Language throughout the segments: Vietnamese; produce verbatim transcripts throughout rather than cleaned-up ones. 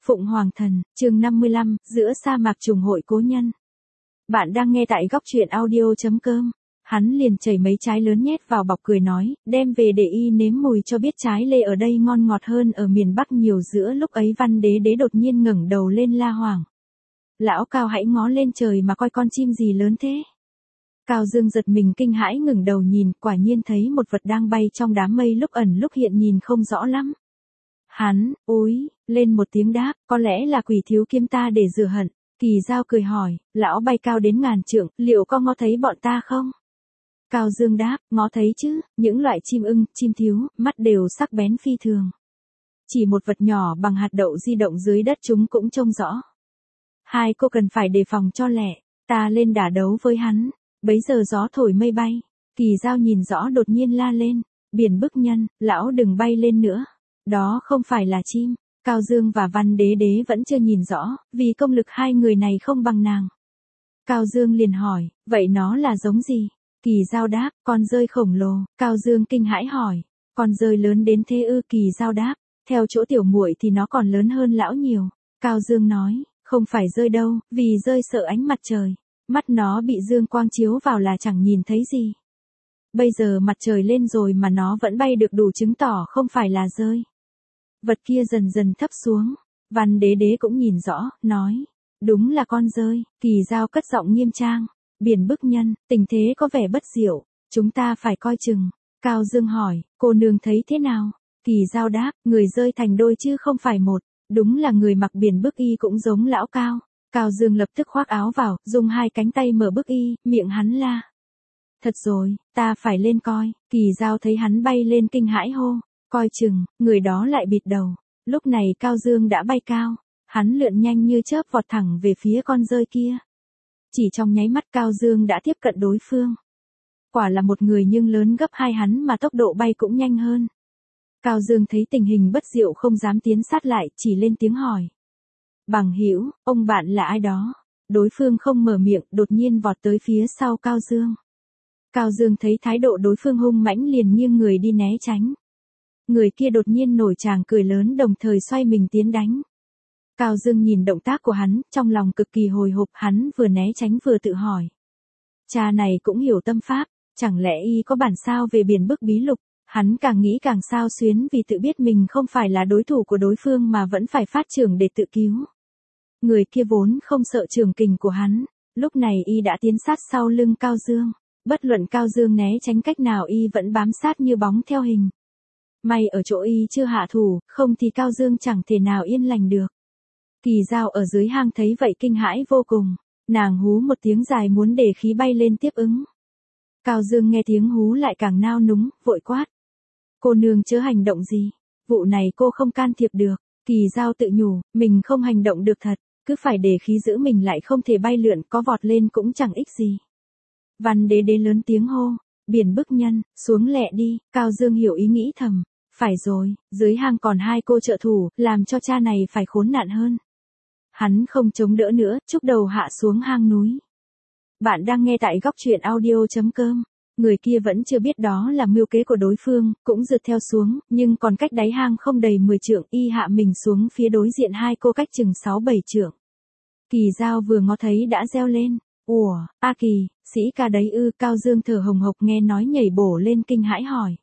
Phụng Hoàng Thần, chương năm mươi lăm, giữa sa mạc trùng hội cố nhân. Bạn đang nghe tại góc truyện audio.com. Hắn liền chảy mấy trái lớn nhét vào bọc cười nói, đem về để y nếm mùi cho biết trái lê ở đây ngon ngọt hơn ở miền Bắc nhiều. Giữa lúc ấy Văn Đế Đế đột nhiên ngẩng đầu lên la hoảng. Lão Cao hãy ngó lên trời mà coi con chim gì lớn thế. Cao Dương giật mình kinh hãi ngẩng đầu nhìn, quả nhiên thấy một vật đang bay trong đám mây lúc ẩn lúc hiện nhìn không rõ lắm. Hắn, úi, lên một tiếng đáp, có lẽ là quỷ thiếu kiếm ta để rửa hận. Kỳ Dao cười hỏi, lão bay cao đến ngàn trượng, liệu có ngó thấy bọn ta không? Cao Dương đáp, ngó thấy chứ, những loại chim ưng, chim thiếu, mắt đều sắc bén phi thường. Chỉ một vật nhỏ bằng hạt đậu di động dưới đất chúng cũng trông rõ. Hai cô cần phải đề phòng cho lẹ, ta lên đả đấu với hắn. Bấy giờ gió thổi mây bay, Kỳ Dao nhìn rõ đột nhiên la lên, Biển Bức Nhân, lão đừng bay lên nữa. Đó không phải là chim. Cao Dương và Văn Đế Đế vẫn chưa nhìn rõ, vì công lực hai người này không bằng nàng. Cao Dương liền hỏi, vậy nó là giống gì? Kỳ Dao đáp, con dơi khổng lồ. Cao Dương kinh hãi hỏi, con dơi lớn đến thế ư? Kỳ Dao đáp, theo chỗ tiểu muội thì nó còn lớn hơn lão nhiều. Cao Dương nói, không phải dơi đâu, vì dơi sợ ánh mặt trời. Mắt nó bị dương quang chiếu vào là chẳng nhìn thấy gì. Bây giờ mặt trời lên rồi mà nó vẫn bay được đủ chứng tỏ không phải là dơi. Vật kia dần dần thấp xuống. Văn Đế Đế cũng nhìn rõ, nói. Đúng là con dơi. Kỳ Dao cất giọng nghiêm trang. Biển Bức Nhân, tình thế có vẻ bất diệu. Chúng ta phải coi chừng. Cao Dương hỏi, cô nương thấy thế nào? Kỳ Dao đáp, người rơi thành đôi chứ không phải một. Đúng là người mặc Biển Bức y cũng giống lão Cao. Cao Dương lập tức khoác áo vào, dùng hai cánh tay mở bức y, miệng hắn la. Thật rồi, ta phải lên coi. Kỳ Dao thấy hắn bay lên kinh hãi hô. Coi chừng, người đó lại bịt đầu. Lúc này Cao Dương đã bay cao. Hắn lượn nhanh như chớp vọt thẳng về phía con dơi kia. Chỉ trong nháy mắt Cao Dương đã tiếp cận đối phương. Quả là một người nhưng lớn gấp hai hắn mà tốc độ bay cũng nhanh hơn. Cao Dương thấy tình hình bất diệu không dám tiến sát lại, chỉ lên tiếng hỏi. Bằng hữu, ông bạn là ai đó? Đối phương không mở miệng, đột nhiên vọt tới phía sau Cao Dương. Cao Dương thấy thái độ đối phương hung mãnh liền nghiêng người đi né tránh. Người kia đột nhiên nổi tràng cười lớn đồng thời xoay mình tiến đánh. Cao Dương nhìn động tác của hắn, trong lòng cực kỳ hồi hộp, hắn vừa né tránh vừa tự hỏi. Cha này cũng hiểu tâm pháp, chẳng lẽ y có bản sao về Biển Bức bí lục? Hắn càng nghĩ càng xao xuyến vì tự biết mình không phải là đối thủ của đối phương mà vẫn phải phát trưởng để tự cứu. Người kia vốn không sợ trường kình của hắn, lúc này y đã tiến sát sau lưng Cao Dương. Bất luận Cao Dương né tránh cách nào y vẫn bám sát như bóng theo hình. May ở chỗ y chưa hạ thủ, không thì Cao Dương chẳng thể nào yên lành được. Kỳ Dao ở dưới hang thấy vậy kinh hãi vô cùng, nàng hú một tiếng dài muốn để khí bay lên tiếp ứng. Cao Dương nghe tiếng hú lại càng nao núng, vội quát. Cô nương chớ hành động gì, vụ này cô không can thiệp được. Kỳ Dao tự nhủ, mình không hành động được thật, cứ phải để khí giữ mình lại không thể bay lượn, có vọt lên cũng chẳng ích gì. Văn Đế Đế lớn tiếng hô, Biển Bức Nhân, xuống lẹ đi. Cao Dương hiểu ý nghĩ thầm, phải rồi, dưới hang còn hai cô trợ thủ, làm cho cha này phải khốn nạn hơn. Hắn không chống đỡ nữa, chúc đầu hạ xuống hang núi. Bạn đang nghe tại góc truyện audio.com. Người kia vẫn chưa biết đó là mưu kế của đối phương, cũng rượt theo xuống, nhưng còn cách đáy hang không đầy mười trượng, y hạ mình xuống phía đối diện hai cô cách chừng sáu bảy trượng. Kỳ Dao vừa ngó thấy đã reo lên. Ủa, A Kỳ, sĩ ca đấy ư? Cao Dương thở hồng hộc nghe nói nhảy bổ lên kinh hãi hỏi.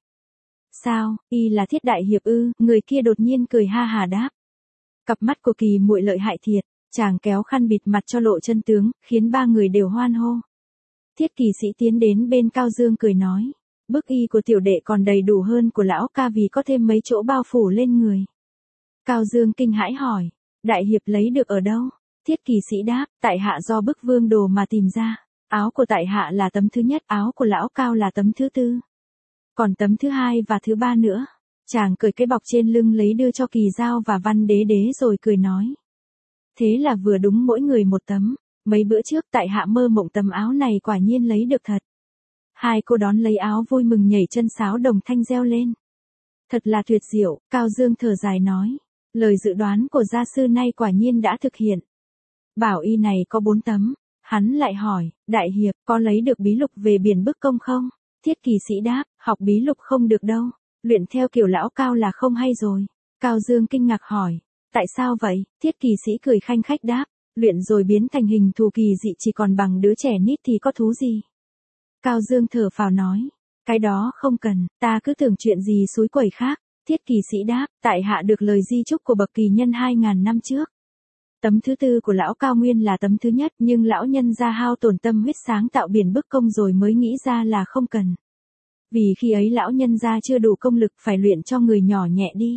Sao, y là Thiết đại hiệp ư? Người kia đột nhiên cười ha hà đáp. Cặp mắt của Kỳ muội lợi hại thiệt, chàng kéo khăn bịt mặt cho lộ chân tướng, khiến ba người đều hoan hô. Thiết Kỳ sĩ tiến đến bên Cao Dương cười nói. Bức y của tiểu đệ còn đầy đủ hơn của lão ca vì có thêm mấy chỗ bao phủ lên người. Cao Dương kinh hãi hỏi. Đại hiệp lấy được ở đâu? Thiết Kỳ sĩ đáp, tại hạ do bức vương đồ mà tìm ra. Áo của tại hạ là tấm thứ nhất, áo của lão Cao là tấm thứ tư. Còn tấm thứ hai và thứ ba nữa. Chàng cởi cái bọc trên lưng lấy đưa cho Kỳ Dao và Văn Đế Đế rồi cười nói. Thế là vừa đúng mỗi người một tấm. Mấy bữa trước tại hạ mơ mộng tấm áo này quả nhiên lấy được thật. Hai cô đón lấy áo vui mừng nhảy chân sáo đồng thanh reo lên. Thật là tuyệt diệu, Cao Dương thở dài nói. Lời dự đoán của gia sư nay quả nhiên đã thực hiện. Bảo y này có bốn tấm. Hắn lại hỏi, đại hiệp, có lấy được bí lục về Biển Bức công không? Thiết Kỳ sĩ đáp, học bí lục không được đâu. Luyện theo kiểu lão Cao là không hay rồi. Cao Dương kinh ngạc hỏi, Tại sao vậy? Thiết kỳ sĩ cười khanh khách đáp. Luyện rồi biến thành hình thù kỳ dị chỉ còn bằng đứa trẻ nít thì có thú gì? Cao Dương thở phào nói. Cái đó không cần, ta cứ tưởng chuyện gì xúi quẩy khác. Thiết kỳ sĩ đáp, tại hạ được lời di chúc của bậc kỳ nhân hai ngàn năm trước. Tấm thứ tư của lão Cao Nguyên là tấm thứ nhất, nhưng lão nhân gia hao tổn tâm huyết sáng tạo biển bức công rồi mới nghĩ ra là không cần. Vì khi ấy lão nhân gia chưa đủ công lực phải luyện cho người nhỏ nhẹ đi.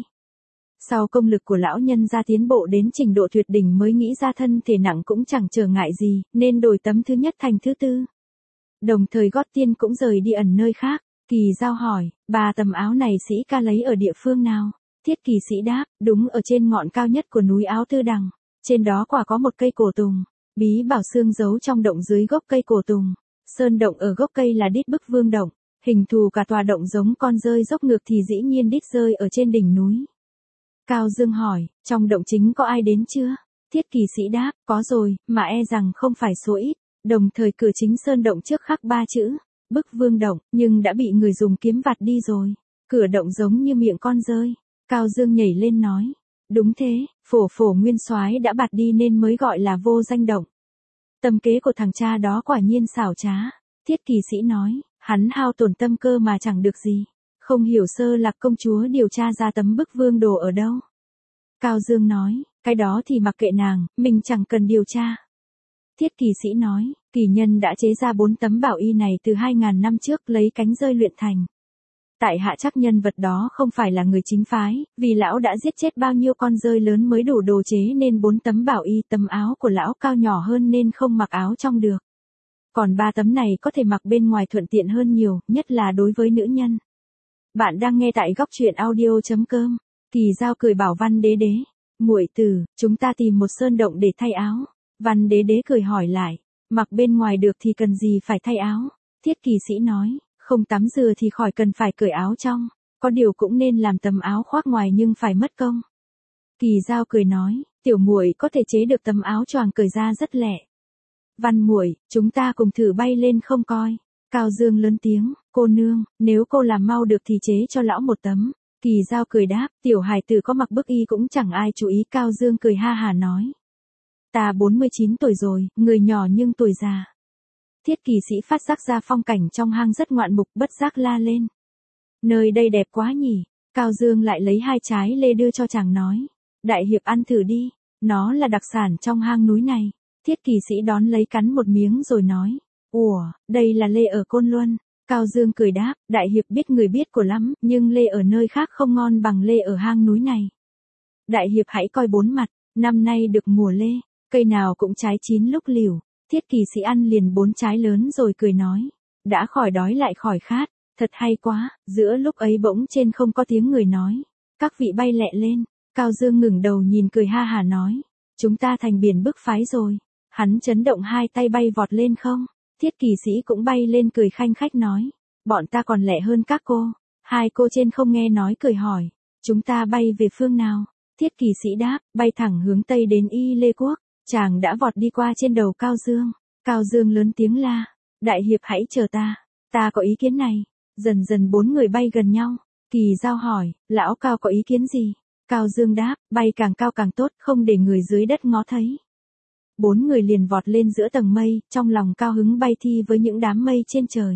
Sau công lực của lão nhân gia tiến bộ đến trình độ tuyệt đỉnh mới nghĩ ra thân thể nặng cũng chẳng trở ngại gì, nên đổi tấm thứ nhất thành thứ tư. Đồng thời Gót Tiên cũng rời đi ẩn nơi khác. Kỳ Giao hỏi, bà tấm áo này sĩ ca lấy ở địa phương nào? Thiết kỳ sĩ đáp, đúng ở trên ngọn cao nhất của núi Áo Tư Đằng. Trên đó quả có một cây cổ tùng. Bí bảo xương giấu trong động dưới gốc cây cổ tùng. Sơn động ở gốc cây là đít bức vương động. Hình thù cả tòa động giống con rơi dốc ngược thì dĩ nhiên đít rơi ở trên đỉnh núi. Cao Dương hỏi, trong động chính có ai đến chưa? Thiết kỳ sĩ đáp, có rồi, mà e rằng không phải số ít. Đồng thời cửa chính sơn động trước khắc ba chữ, bức vương động, nhưng đã bị người dùng kiếm vặt đi rồi. Cửa động giống như miệng con rơi. Cao Dương nhảy lên nói, đúng thế, phổ phổ nguyên soái đã bạt đi nên mới gọi là vô danh động. Tâm kế của thằng cha đó quả nhiên xảo trá. Thiết kỳ sĩ nói, hắn hao tổn tâm cơ mà chẳng được gì. Không hiểu Sơ Lạc công chúa điều tra ra tấm bức vương đồ ở đâu. Cao Dương nói, cái đó thì mặc kệ nàng, mình chẳng cần điều tra. Thiết kỳ sĩ nói, kỳ nhân đã chế ra bốn tấm bảo y này từ hai ngàn năm trước lấy cánh rơi luyện thành. Tại hạ chắc nhân vật đó không phải là người chính phái, vì lão đã giết chết bao nhiêu con rơi lớn mới đủ đồ chế nên bốn tấm bảo y. Tấm áo của lão cao nhỏ hơn nên không mặc áo trong được. Còn ba tấm này có thể mặc bên ngoài thuận tiện hơn nhiều, nhất là đối với nữ nhân. Bạn đang nghe tại góc truyện audio chấm com. Kỳ Giao cười bảo Văn Đế Đế, muội tử, chúng ta tìm một sơn động để thay áo. Văn Đế Đế cười hỏi lại, mặc bên ngoài được thì cần gì phải thay áo? Thiết kỳ sĩ nói, không tắm rửa thì khỏi cần phải cởi áo trong, có điều cũng nên làm tấm áo khoác ngoài nhưng phải mất công. Kỳ Giao cười nói, tiểu muội có thể chế được tấm áo choàng cởi ra rất lẹ. Văn muội, chúng ta cùng thử bay lên không coi. Cao Dương lớn tiếng, cô nương, nếu cô làm mau được thì chế cho lão một tấm. Kỳ Giao cười đáp, tiểu hài tử có mặc bức y cũng chẳng ai chú ý. Cao Dương cười ha hà nói, ta bốn mươi chín tuổi rồi, người nhỏ nhưng tuổi già. Thiết kỳ sĩ phát giác ra phong cảnh trong hang rất ngoạn mục, bất giác la lên. Nơi đây đẹp quá nhỉ. Cao Dương lại lấy hai trái lê đưa cho chàng nói, đại hiệp ăn thử đi, nó là đặc sản trong hang núi này. Thiết kỳ sĩ đón lấy cắn một miếng rồi nói, ủa, đây là lê ở Côn Luân. Cao Dương cười đáp, đại hiệp biết người biết của lắm, nhưng lê ở nơi khác không ngon bằng lê ở hang núi này. Đại hiệp hãy coi bốn mặt, năm nay được mùa lê, cây nào cũng trái chín lúc liễu. Thiết kỳ sĩ ăn liền bốn trái lớn rồi cười nói, đã khỏi đói lại khỏi khát, thật hay quá. Giữa lúc ấy bỗng trên không có tiếng người nói, các vị bay lẹ lên. Cao Dương ngẩng đầu nhìn cười ha hà nói, chúng ta thành biển bức phái rồi. Hắn chấn động hai tay bay vọt lên không. Thiết kỳ sĩ cũng bay lên cười khanh khách nói, bọn ta còn lẹ hơn các cô. Hai cô trên không nghe nói cười hỏi, chúng ta bay về phương nào? Thiết kỳ sĩ đáp, bay thẳng hướng tây đến Y Lê Quốc. Chàng đã vọt đi qua trên đầu Cao Dương. Cao Dương lớn tiếng la, đại hiệp hãy chờ ta, ta có ý kiến này. Dần dần bốn người bay gần nhau. Kỳ Giao hỏi, lão Cao có ý kiến gì? Cao Dương đáp, bay càng cao càng tốt, không để người dưới đất ngó thấy. Bốn người liền vọt lên giữa tầng mây, trong lòng cao hứng bay thi với những đám mây trên trời.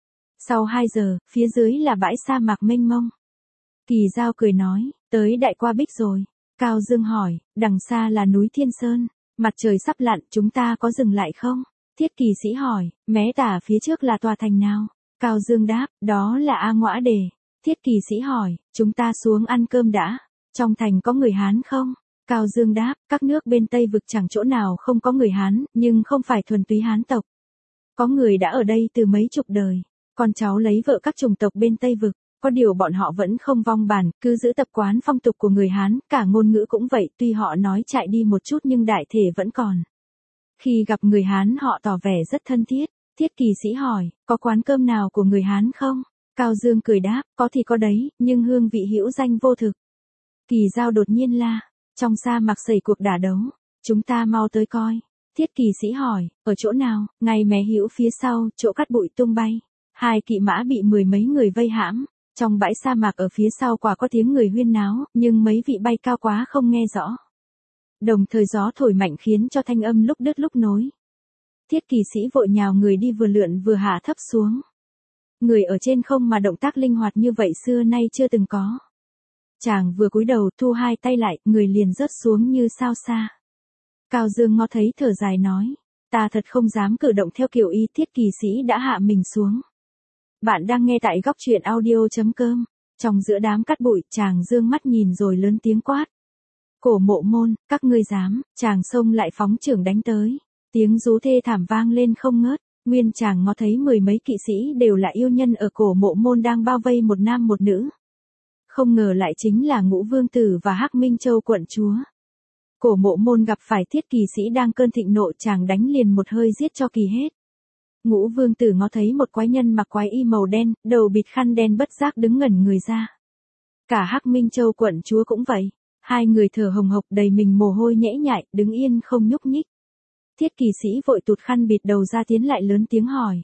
Sau hai giờ, phía dưới là bãi sa mạc mênh mông. Kỳ Giao cười nói, tới Đại Qua Bích rồi. Cao Dương hỏi, đằng xa là núi Thiên Sơn, mặt trời sắp lặn, chúng ta có dừng lại không? Thiết kỳ sĩ hỏi, mé tả phía trước là tòa thành nào? Cao Dương đáp, đó là A Ngõa Đề. Thiết kỳ sĩ hỏi, chúng ta xuống ăn cơm đã. Trong thành có người Hán không? Cao Dương đáp, các nước bên Tây vực chẳng chỗ nào không có người Hán, nhưng không phải thuần túy Hán tộc. Có người đã ở đây từ mấy chục đời. Con cháu lấy vợ các chủng tộc bên Tây vực, có điều bọn họ vẫn không vong bản, cứ giữ tập quán phong tục của người Hán, cả ngôn ngữ cũng vậy, tuy họ nói chạy đi một chút nhưng đại thể vẫn còn. Khi gặp người Hán họ tỏ vẻ rất thân thiết. Thiết kỳ sĩ hỏi, có quán cơm nào của người Hán không? Cao Dương cười đáp, có thì có đấy, nhưng hương vị hữu danh vô thực. Kỳ Giao đột nhiên la, trong sa mạc xảy cuộc đả đấu, chúng ta mau tới coi. Thiết kỳ sĩ hỏi, ở chỗ nào? Ngay mé hữu phía sau, chỗ cát bụi tung bay. Hai kỵ mã bị mười mấy người vây hãm. Trong bãi sa mạc ở phía sau quả có tiếng người huyên náo, nhưng mấy vị bay cao quá không nghe rõ. Đồng thời gió thổi mạnh khiến cho thanh âm lúc đứt lúc nối. Thiết kỳ sĩ vội nhào người đi vừa lượn vừa hạ thấp xuống. Người ở trên không mà động tác linh hoạt như vậy xưa nay chưa từng có. Chàng vừa cúi đầu thu hai tay lại, người liền rớt xuống như sao xa. Cao Dương ngó thấy thở dài nói, ta thật không dám cử động theo kiểu y. Thiết kỳ sĩ đã hạ mình xuống. Bạn đang nghe tại góc truyện audio.com. Trong giữa đám cát bụi, chàng dương mắt nhìn rồi lớn tiếng quát. Cổ Mộ Môn, các ngươi dám, chàng xông lại phóng chưởng đánh tới. Tiếng rú thê thảm vang lên không ngớt. Nguyên chàng ngó thấy mười mấy kỵ sĩ đều là yêu nhân ở Cổ Mộ Môn đang bao vây một nam một nữ. Không ngờ lại chính là Ngũ Vương Tử và Hắc Minh Châu quận chúa. Cổ Mộ Môn gặp phải Thiết kỳ sĩ đang cơn thịnh nộ, chàng đánh liền một hơi giết cho kỳ hết. Ngũ Vương Tử ngó thấy một quái nhân mặc quái y màu đen, đầu bịt khăn đen bất giác đứng ngẩn người ra. Cả Hắc Minh Châu quận chúa cũng vậy. Hai người thở hồng hộc đầy mình mồ hôi nhễ nhại, đứng yên không nhúc nhích. Thiết kỳ sĩ vội tụt khăn bịt đầu ra tiến lại lớn tiếng hỏi.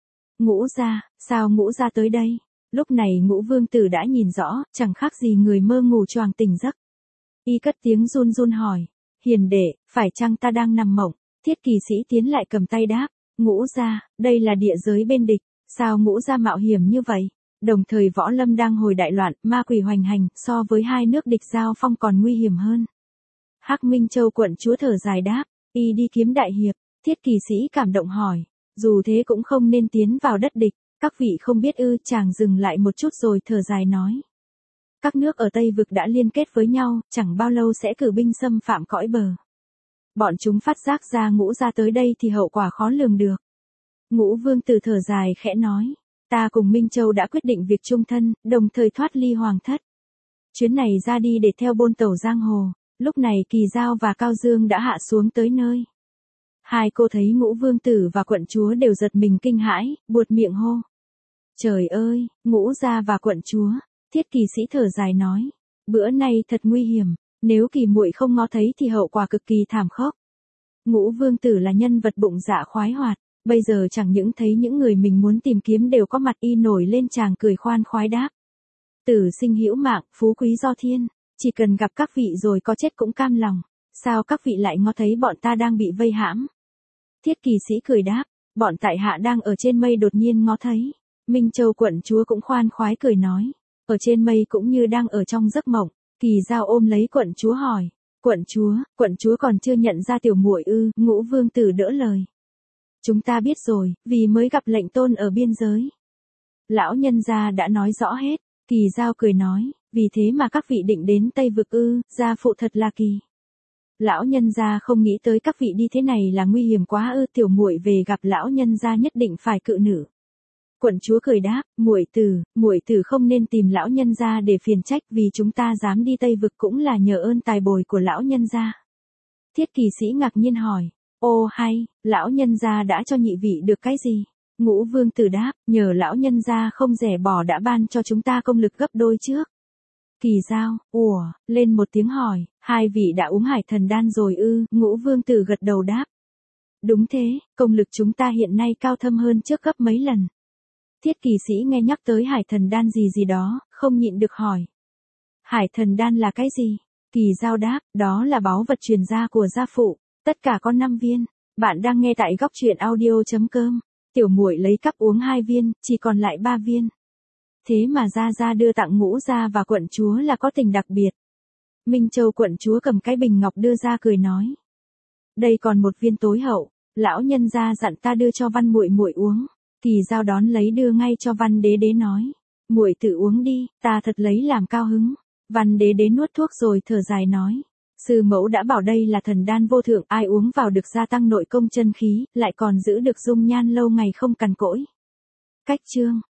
Ngũ gia, sao Ngũ gia tới đây? Lúc này Ngũ Vương Tử đã nhìn rõ, chẳng khác gì người mơ ngủ choàng tỉnh giấc. Y cất tiếng run run hỏi. Hiền đệ, phải chăng ta đang nằm mộng? Thiết kỳ sĩ tiến lại cầm tay đáp. Ngũ gia, đây là địa giới bên địch, sao Ngũ gia mạo hiểm như vậy? Đồng thời võ lâm đang hồi đại loạn, ma quỷ hoành hành, so với hai nước địch giao phong còn nguy hiểm hơn. Hắc Minh Châu quận chúa thở dài đáp. Y đi kiếm đại hiệp. Thiết kỳ sĩ cảm động hỏi. Dù thế cũng không nên tiến vào đất địch. Các vị không biết ư? Chàng dừng lại một chút rồi thở dài nói. Các nước ở Tây Vực đã liên kết với nhau, chẳng bao lâu sẽ cử binh xâm phạm cõi bờ. Bọn chúng phát giác ra Ngũ gia tới đây thì hậu quả khó lường được. Ngũ Vương Tử thở dài khẽ nói. Ta cùng Minh Châu đã quyết định việc chung thân, đồng thời thoát ly hoàng thất. Chuyến này ra đi để theo bôn tẩu giang hồ. Lúc này Kỳ Giao và Cao Dương đã hạ xuống tới nơi. Hai cô thấy Ngũ Vương Tử và quận chúa đều giật mình kinh hãi, buột miệng hô. Trời ơi, Ngũ gia và quận chúa. Thiết kỳ sĩ thở dài nói. Bữa nay thật nguy hiểm, nếu Kỳ muội không ngó thấy thì hậu quả cực kỳ thảm khốc. Ngũ Vương Tử là nhân vật bụng dạ khoái hoạt, bây giờ chẳng những thấy những người mình muốn tìm kiếm đều có mặt. Y nổi lên chàng cười khoan khoái đáp. Tử sinh hữu mạng, phú quý do thiên. Chỉ cần gặp các vị rồi có chết cũng cam lòng. Sao các vị lại ngó thấy bọn ta đang bị vây hãm? Thiết kỳ sĩ cười đáp. Bọn tại hạ đang ở trên mây đột nhiên ngó thấy. Minh Châu quận chúa cũng khoan khoái cười nói. Ở trên mây cũng như đang ở trong giấc mộng. Kỳ Giao ôm lấy quận chúa hỏi. Quận chúa, quận chúa còn chưa nhận ra tiểu muội ư? Ngũ Vương Tử đỡ lời. Chúng ta biết rồi, vì mới gặp lệnh tôn ở biên giới. Lão nhân gia đã nói rõ hết. Kỳ Giao cười nói. Vì thế mà các vị định đến Tây Vực ư? Gia phụ thật là kỳ. Lão nhân gia không nghĩ tới các vị đi thế này là nguy hiểm quá ư? Tiểu muội về gặp lão nhân gia nhất định phải cự nữ. Quận chúa cười đáp. Muội tử, muội tử không nên tìm lão nhân gia để phiền trách, vì chúng ta dám đi Tây Vực cũng là nhờ ơn tài bồi của lão nhân gia. Thiết kỳ sĩ ngạc nhiên hỏi. Ô hay, lão nhân gia đã cho nhị vị được cái gì? Ngũ Vương Tử đáp. Nhờ lão nhân gia không rẻ bỏ đã ban cho chúng ta công lực gấp đôi trước. Kỳ Giao, ủa, lên một tiếng hỏi, hai vị đã uống hải thần đan rồi ư? Ngũ Vương Tử gật đầu đáp. Đúng thế, công lực chúng ta hiện nay cao thâm hơn trước gấp mấy lần. Thiết kỳ sĩ nghe nhắc tới hải thần đan gì gì đó, không nhịn được hỏi. Hải thần đan là cái gì? Kỳ Giao đáp, đó là báu vật truyền gia của gia phụ, tất cả có năm viên. Bạn đang nghe tại góc truyện audio.com. Tiểu muội lấy cắp uống hai viên, chỉ còn lại ba viên. Thế mà gia gia đưa tặng Ngũ gia và quận chúa là có tình đặc biệt. Minh Châu quận chúa cầm cái bình ngọc đưa ra cười nói. Đây còn một viên tối hậu, lão nhân gia dặn ta đưa cho Văn muội muội uống. Kỳ Giao đón lấy đưa ngay cho Văn đế đế nói. Muội tự uống đi, ta thật lấy làm cao hứng. Văn đế đế nuốt thuốc rồi thở dài nói. Sư mẫu đã bảo đây là thần đan vô thượng, ai uống vào được gia tăng nội công chân khí, lại còn giữ được dung nhan lâu ngày không cằn cỗi. Cách chương